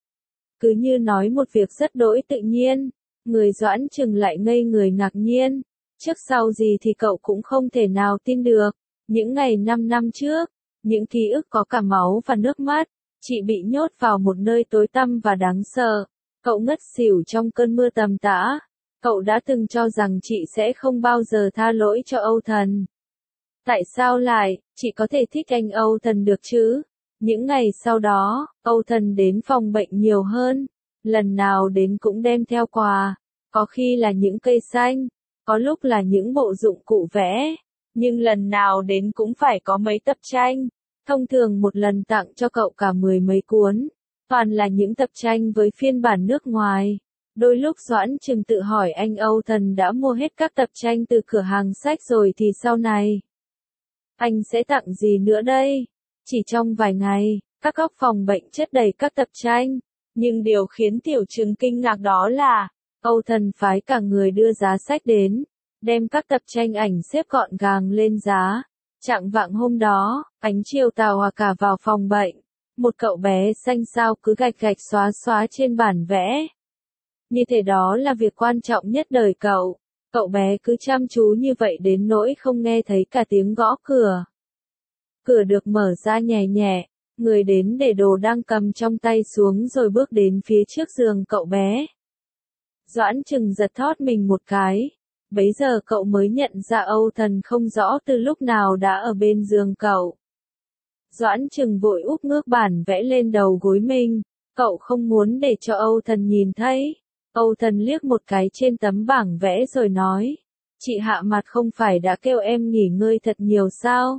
Cứ như nói một việc rất đỗi tự nhiên, người Doãn Trừng lại ngây người ngạc nhiên. Trước sau gì thì cậu cũng không thể nào tin được. Những ngày 5 năm trước, những ký ức có cả máu và nước mắt, chị bị nhốt vào một nơi tối tăm và đáng sợ. Cậu ngất xỉu trong cơn mưa tầm tã. Cậu đã từng cho rằng chị sẽ không bao giờ tha lỗi cho Âu Thần. Tại sao lại, chị có thể thích anh Âu Thần được chứ? Những ngày sau đó, Âu Thần đến phòng bệnh nhiều hơn. Lần nào đến cũng đem theo quà. Có khi là những cây xanh, có lúc là những bộ dụng cụ vẽ. Nhưng lần nào đến cũng phải có mấy tập tranh. Thông thường một lần tặng cho cậu cả 10 mấy cuốn. Toàn là những tập tranh với phiên bản nước ngoài. Đôi lúc Doãn Trừng tự hỏi anh Âu Thần đã mua hết các tập tranh từ cửa hàng sách rồi thì sau này anh sẽ tặng gì nữa đây? Chỉ trong vài ngày, các góc phòng bệnh chất đầy các tập tranh. Nhưng điều khiến Tiểu Trừng kinh ngạc đó là, Âu Thần phái cả người đưa giá sách đến, đem các tập tranh ảnh xếp gọn gàng lên giá. Chạng vạng hôm đó, ánh chiều tà hòa cả vào phòng bệnh. Một cậu bé xanh xao cứ gạch gạch xóa xóa trên bản vẽ. Như thế đó là việc quan trọng nhất đời cậu. Cậu bé cứ chăm chú như vậy đến nỗi không nghe thấy cả tiếng gõ cửa. Cửa được mở ra nhẹ nhẹ, người đến để đồ đang cầm trong tay xuống rồi bước đến phía trước giường cậu bé. Doãn Trừng giật thót mình một cái. Bấy giờ cậu mới nhận ra Âu Thần không rõ từ lúc nào đã ở bên giường cậu. Doãn Trừng vội úp ngước bản vẽ lên đầu gối mình. Cậu không muốn để cho Âu Thần nhìn thấy. Âu Thần liếc một cái trên tấm bảng vẽ rồi nói. Chị Hạ Mặt không phải đã kêu em nghỉ ngơi thật nhiều sao?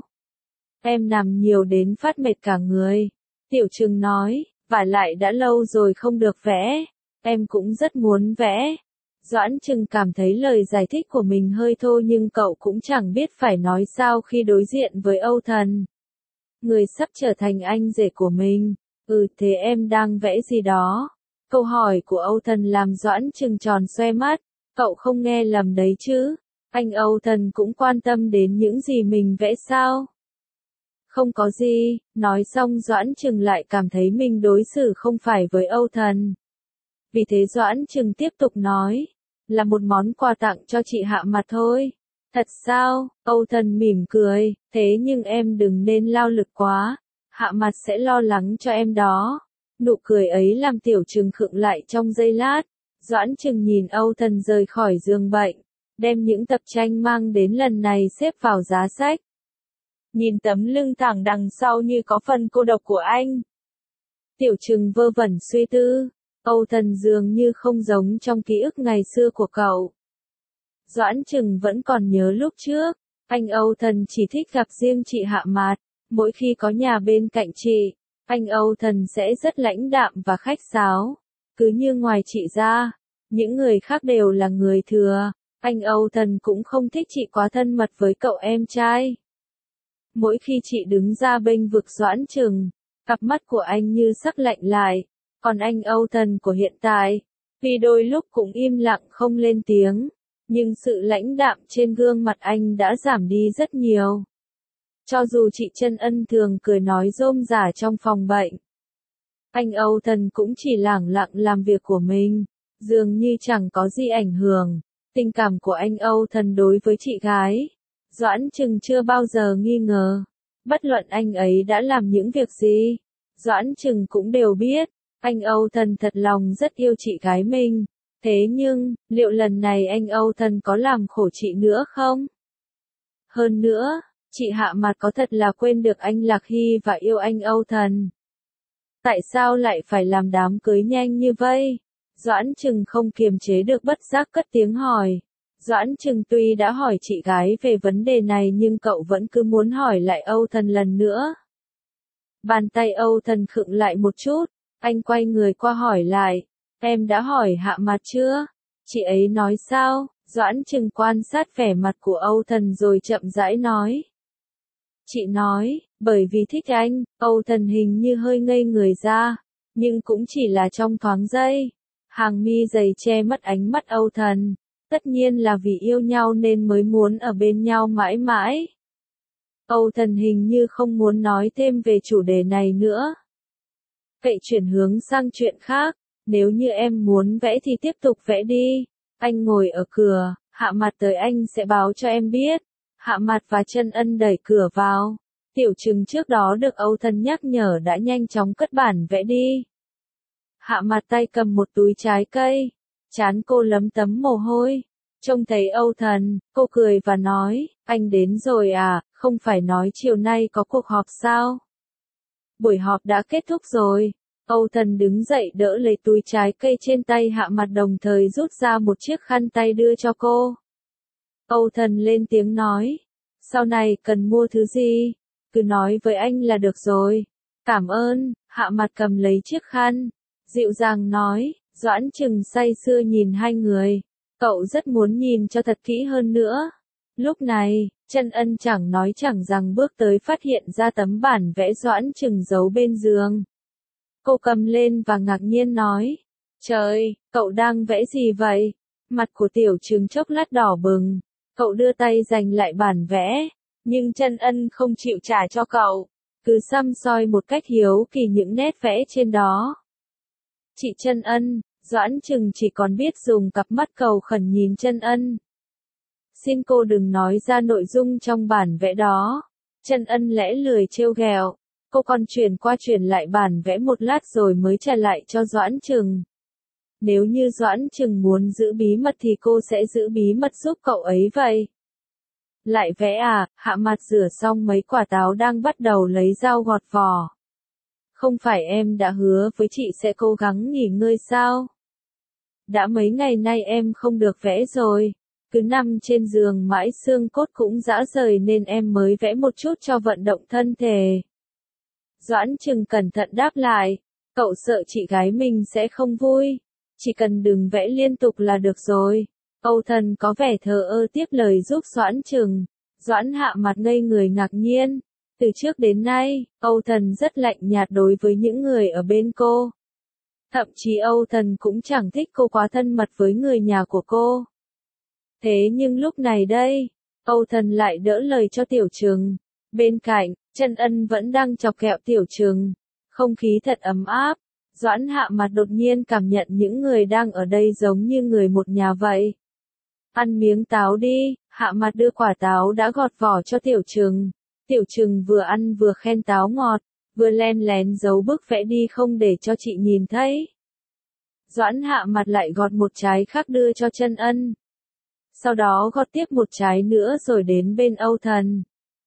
Em nằm nhiều đến phát mệt cả người. Tiểu Trừng nói, và lại đã lâu rồi không được vẽ. Em cũng rất muốn vẽ. Doãn Trừng cảm thấy lời giải thích của mình hơi thô nhưng cậu cũng chẳng biết phải nói sao khi đối diện với Âu Thần. Người sắp trở thành anh rể của mình. Thế em đang vẽ gì đó? Câu hỏi của Âu Thần làm Doãn Trừng tròn xoe mắt. Cậu không nghe lầm đấy chứ? Anh Âu Thần cũng quan tâm đến những gì mình vẽ sao? Không có gì, nói xong Doãn Trừng lại cảm thấy mình đối xử không phải với Âu Thần. Vì thế Doãn Trừng tiếp tục nói, là một món quà tặng cho chị Hạ Mặt thôi. Thật sao? Âu Thần mỉm cười, thế nhưng em đừng nên lao lực quá, Hạ Mặt sẽ lo lắng cho em đó. Nụ cười ấy làm Tiểu Trừng khựng lại trong giây lát. Doãn Trừng nhìn Âu Thần rời khỏi giường bệnh, đem những tập tranh mang đến lần này xếp vào giá sách. Nhìn tấm lưng thẳng đằng sau như có phần cô độc của anh. Tiểu Trừng vơ vẩn suy tư, Âu Thần dường như không giống trong ký ức ngày xưa của cậu. Doãn Trừng vẫn còn nhớ lúc trước, anh Âu Thần chỉ thích gặp riêng chị Hạ Mạt, mỗi khi có nhà bên cạnh chị, anh Âu Thần sẽ rất lãnh đạm và khách sáo, cứ như ngoài chị ra, những người khác đều là người thừa, anh Âu Thần cũng không thích chị quá thân mật với cậu em trai. Mỗi khi chị đứng ra bênh vực Doãn Trừng, cặp mắt của anh như sắc lạnh lại, còn anh Âu Thần của hiện tại, vì đôi lúc cũng im lặng không lên tiếng, nhưng sự lãnh đạm trên gương mặt anh đã giảm đi rất nhiều. Cho dù chị Trân Ân thường cười nói rôm rả trong phòng bệnh, anh Âu Thần cũng chỉ lẳng lặng làm việc của mình, dường như chẳng có gì ảnh hưởng. Tình cảm của anh Âu Thần đối với chị gái, Doãn Trừng chưa bao giờ nghi ngờ. Bất luận anh ấy đã làm những việc gì, Doãn Trừng cũng đều biết, anh Âu Thần thật lòng rất yêu chị gái mình. Thế nhưng, liệu lần này anh Âu Thần có làm khổ chị nữa không? Hơn nữa, chị Hạ Mặt có thật là quên được anh Lạc Hy và yêu anh Âu Thần? Tại sao lại phải làm đám cưới nhanh như vậy? Doãn Trừng không kiềm chế được bất giác cất tiếng hỏi. Doãn Trừng tuy đã hỏi chị gái về vấn đề này nhưng cậu vẫn cứ muốn hỏi lại Âu Thần lần nữa. Bàn tay Âu Thần khựng lại một chút, anh quay người qua hỏi lại, em đã hỏi Hạ Mặt chưa? Chị ấy nói sao? Doãn Trừng quan sát vẻ mặt của Âu Thần rồi chậm rãi nói. Chị nói, bởi vì thích anh, Âu Thần hình như hơi ngây người ra, nhưng cũng chỉ là trong thoáng giây. Hàng mi dày che mất ánh mắt Âu Thần, tất nhiên là vì yêu nhau nên mới muốn ở bên nhau mãi mãi. Âu Thần hình như không muốn nói thêm về chủ đề này nữa. Vậy chuyển hướng sang chuyện khác, nếu như em muốn vẽ thì tiếp tục vẽ đi. Anh ngồi ở cửa, Hạ Mặt tới anh sẽ báo cho em biết. Hạ Mặt và Trân Ân đẩy cửa vào. Tiểu Trừng trước đó được Âu Thần nhắc nhở đã nhanh chóng cất bản vẽ đi. Hạ Mặt tay cầm một túi trái cây, trán cô lấm tấm mồ hôi. Trông thấy Âu Thần, cô cười và nói, anh đến rồi à, không phải nói chiều nay có cuộc họp sao? Buổi họp đã kết thúc rồi. Âu Thần đứng dậy đỡ lấy túi trái cây trên tay Hạ Mặt đồng thời rút ra một chiếc khăn tay đưa cho cô. Âu Thần lên tiếng nói, sau này cần mua thứ gì, cứ nói với anh là được rồi. Cảm ơn. Hạ Mặt cầm lấy chiếc khăn, dịu dàng nói. Doãn Trừng say sưa nhìn hai người, cậu rất muốn nhìn cho thật kỹ hơn nữa. Lúc này, Trân Ân chẳng nói chẳng rằng bước tới phát hiện ra tấm bản vẽ Doãn Trừng giấu bên giường. Cô cầm lên và ngạc nhiên nói, trời, cậu đang vẽ gì vậy? Mặt của Tiểu Trừng chốc lát đỏ bừng, cậu đưa tay giành lại bản vẽ, nhưng Trân Ân không chịu trả cho cậu, cứ săm soi một cách hiếu kỳ những nét vẽ trên đó. Chị Trân Ân, Doãn Trừng chỉ còn biết dùng cặp mắt cầu khẩn nhìn Trân Ân. Xin cô đừng nói ra nội dung trong bản vẽ đó. Trân Ân lẽ lười trêu ghẹo. Cô còn chuyển qua chuyển lại bản vẽ một lát rồi mới trả lại cho Doãn Trừng. Nếu như Doãn Trừng muốn giữ bí mật thì cô sẽ giữ bí mật giúp cậu ấy vậy. Lại vẽ à? Hạ Mặt rửa xong mấy quả táo đang bắt đầu lấy dao gọt vỏ. Không phải em đã hứa với chị sẽ cố gắng nghỉ ngơi sao? Đã mấy ngày nay em không được vẽ rồi, cứ nằm trên giường mãi xương cốt cũng rã rời nên em mới vẽ một chút cho vận động thân thể. Doãn Trừng cẩn thận đáp lại, cậu sợ chị gái mình sẽ không vui, chỉ cần đừng vẽ liên tục là được rồi. Âu Thần có vẻ thờ ơ tiếp lời giúp Doãn Trừng. Doãn Hạ mặt ngây người ngạc nhiên. Từ trước đến nay, Âu Thần rất lạnh nhạt đối với những người ở bên cô. Thậm chí Âu Thần cũng chẳng thích cô quá thân mật với người nhà của cô. Thế nhưng lúc này đây, Âu Thần lại đỡ lời cho Tiểu Trừng. Bên cạnh, Chân Ân vẫn đang chọc kẹo Tiểu Trừng. Không khí thật ấm áp. Doãn Hạ mặt đột nhiên cảm nhận những người đang ở đây giống như người một nhà vậy. Ăn miếng táo đi, Hạ mặt đưa quả táo đã gọt vỏ cho Tiểu Trừng. Tiểu Trừng vừa ăn vừa khen táo ngọt, vừa len lén giấu bức vẽ đi không để cho chị nhìn thấy. Doãn Hạ mặt lại gọt một trái khác đưa cho Chân Ân. Sau đó gọt tiếp một trái nữa rồi đến bên Âu Thần.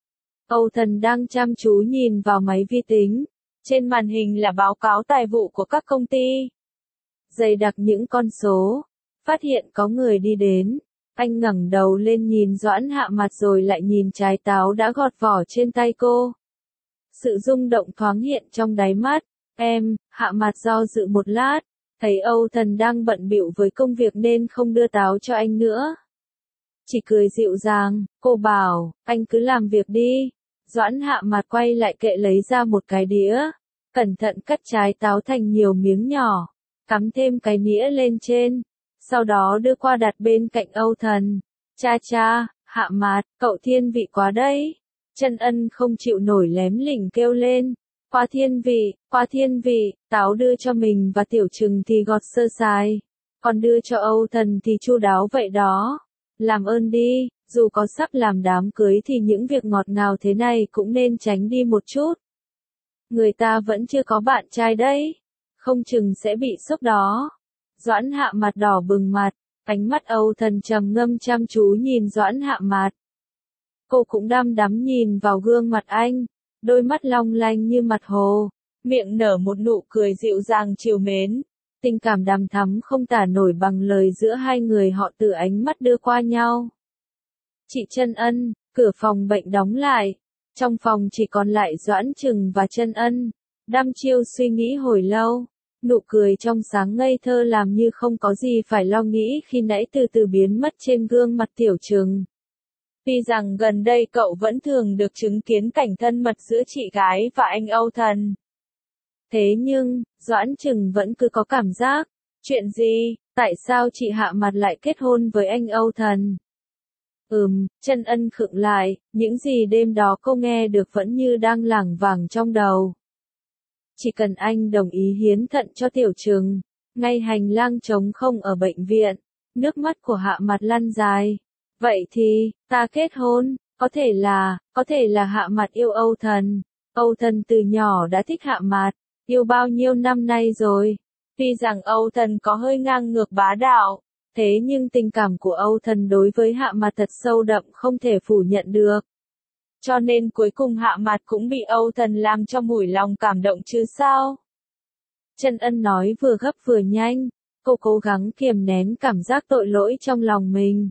Âu Thần đang chăm chú nhìn vào máy vi tính. Trên màn hình là báo cáo tài vụ của các công ty. Dày đặc những con số. Phát hiện có người đi đến. Anh ngẩng đầu lên nhìn Doãn Hạ mặt rồi lại nhìn trái táo đã gọt vỏ trên tay cô. Sự rung động thoáng hiện trong đáy mắt. Em, Hạ mặt do dự một lát. Thấy Âu Thần đang bận bịu với công việc nên không đưa táo cho anh nữa. Chỉ cười dịu dàng, cô bảo, anh cứ làm việc đi. Doãn Hạ mặt quay lại kệ lấy ra một cái đĩa. Cẩn thận cắt trái táo thành nhiều miếng nhỏ. Cắm thêm cái nĩa lên trên. Sau đó đưa qua đặt bên cạnh Âu Thần. Cha cha, Hạ mặt, cậu thiên vị quá đấy. Chân Ân không chịu nổi lém lỉnh kêu lên. Qua thiên vị, táo đưa cho mình và Tiểu Trừng thì gọt sơ sài. Còn đưa cho Âu Thần thì chu đáo vậy đó. Làm ơn đi, dù có sắp làm đám cưới thì những việc ngọt ngào thế này cũng nên tránh đi một chút. Người ta vẫn chưa có bạn trai đấy. Không chừng sẽ bị sốc đó. Doãn Hạ mặt đỏ bừng mặt. Ánh mắt Âu Thần trầm ngâm chăm chú nhìn Doãn Hạ mặt. Cô cũng đăm đắm nhìn vào gương mặt anh. Đôi mắt long lanh như mặt hồ. Miệng nở một nụ cười dịu dàng trìu mến. Tình cảm đằm thắm không tả nổi bằng lời giữa hai người họ từ ánh mắt đưa qua nhau. Chị Chân Ân, cửa phòng bệnh đóng lại. Trong phòng chỉ còn lại Doãn Trừng và Chân Ân. Đăm chiêu suy nghĩ hồi lâu. Nụ cười trong sáng ngây thơ làm như không có gì phải lo nghĩ khi nãy từ từ biến mất trên gương mặt Tiểu Trừng. Tuy rằng gần đây cậu vẫn thường được chứng kiến cảnh thân mật giữa chị gái và anh Âu Thần. Thế nhưng, Doãn Trừng vẫn cứ có cảm giác. Chuyện gì, tại sao chị Hạ mặt lại kết hôn với anh Âu Thần? Chân Ân khựng lại, những gì đêm đó cô nghe được vẫn như đang lảng vảng trong đầu. Chỉ cần anh đồng ý hiến thận cho Tiểu Trừng, ngay hành lang trống không ở bệnh viện, nước mắt của Hạ mặt lăn dài. Vậy thì, ta kết hôn, có thể là Hạ mặt yêu Âu Thần. Âu Thần từ nhỏ đã thích Hạ mặt, yêu bao nhiêu năm nay rồi. Tuy rằng Âu Thần có hơi ngang ngược bá đạo, thế nhưng tình cảm của Âu Thần đối với Hạ mặt thật sâu đậm không thể phủ nhận được. Cho nên cuối cùng Hạ mặt cũng bị Âu Thần làm cho mủi lòng cảm động chứ sao. Chân Ân nói vừa gấp vừa nhanh, cô cố gắng kiềm nén cảm giác tội lỗi trong lòng mình.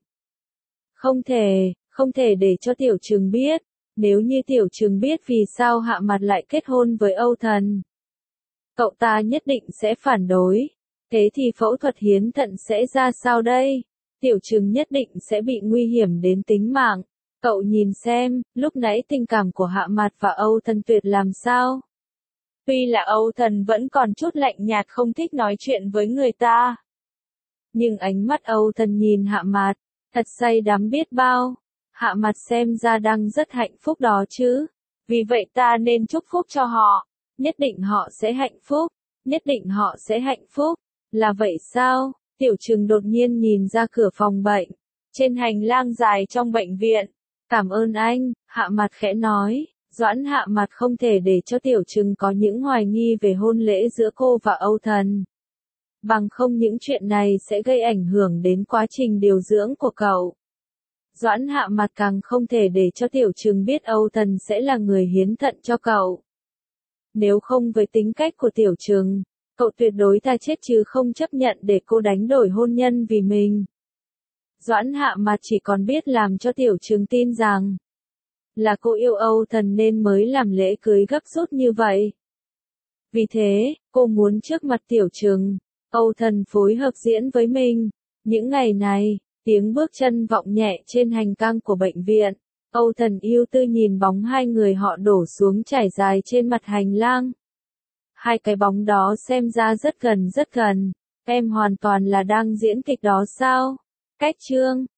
Không thể để cho Tiểu Trừng biết, nếu như Tiểu Trừng biết vì sao Hạ mặt lại kết hôn với Âu Thần. Cậu ta nhất định sẽ phản đối, thế thì phẫu thuật hiến thận sẽ ra sao đây? Tiểu Trừng nhất định sẽ bị nguy hiểm đến tính mạng. Cậu nhìn xem, lúc nãy tình cảm của Hạ mặt và Âu Thần tuyệt làm sao? Tuy là Âu Thần vẫn còn chút lạnh nhạt không thích nói chuyện với người ta. Nhưng ánh mắt Âu Thần nhìn Hạ mặt, thật say đắm biết bao. Hạ mặt xem ra đang rất hạnh phúc đó chứ. Vì vậy ta nên chúc phúc cho họ. Nhất định họ sẽ hạnh phúc. Nhất định họ sẽ hạnh phúc. Là vậy sao? Tiểu Trừng đột nhiên nhìn ra cửa phòng bệnh. Trên hành lang dài trong bệnh viện. Cảm ơn anh, Hạ mặt khẽ nói. Doãn Hạ mặt không thể để cho Tiểu Trừng có những hoài nghi về hôn lễ giữa cô và Âu Thần. Bằng không những chuyện này sẽ gây ảnh hưởng đến quá trình điều dưỡng của cậu. Doãn Hạ mặt càng không thể để cho Tiểu Trừng biết Âu Thần sẽ là người hiến thận cho cậu. Nếu không với tính cách của Tiểu Trừng, cậu tuyệt đối thà chết chứ không chấp nhận để cô đánh đổi hôn nhân vì mình. Doãn Hạ Mạt chỉ còn biết làm cho Tiểu Trừng tin rằng là cô yêu Âu Thần nên mới làm lễ cưới gấp rút như vậy. Vì thế, cô muốn trước mặt Tiểu Trừng, Âu Thần phối hợp diễn với mình. Những ngày này, tiếng bước chân vọng nhẹ trên hành lang của bệnh viện. Âu Thần ưu tư nhìn bóng hai người họ đổ xuống trải dài trên mặt hành lang. Hai cái bóng đó xem ra rất gần rất gần. Em hoàn toàn là đang diễn kịch đó sao? Cách chương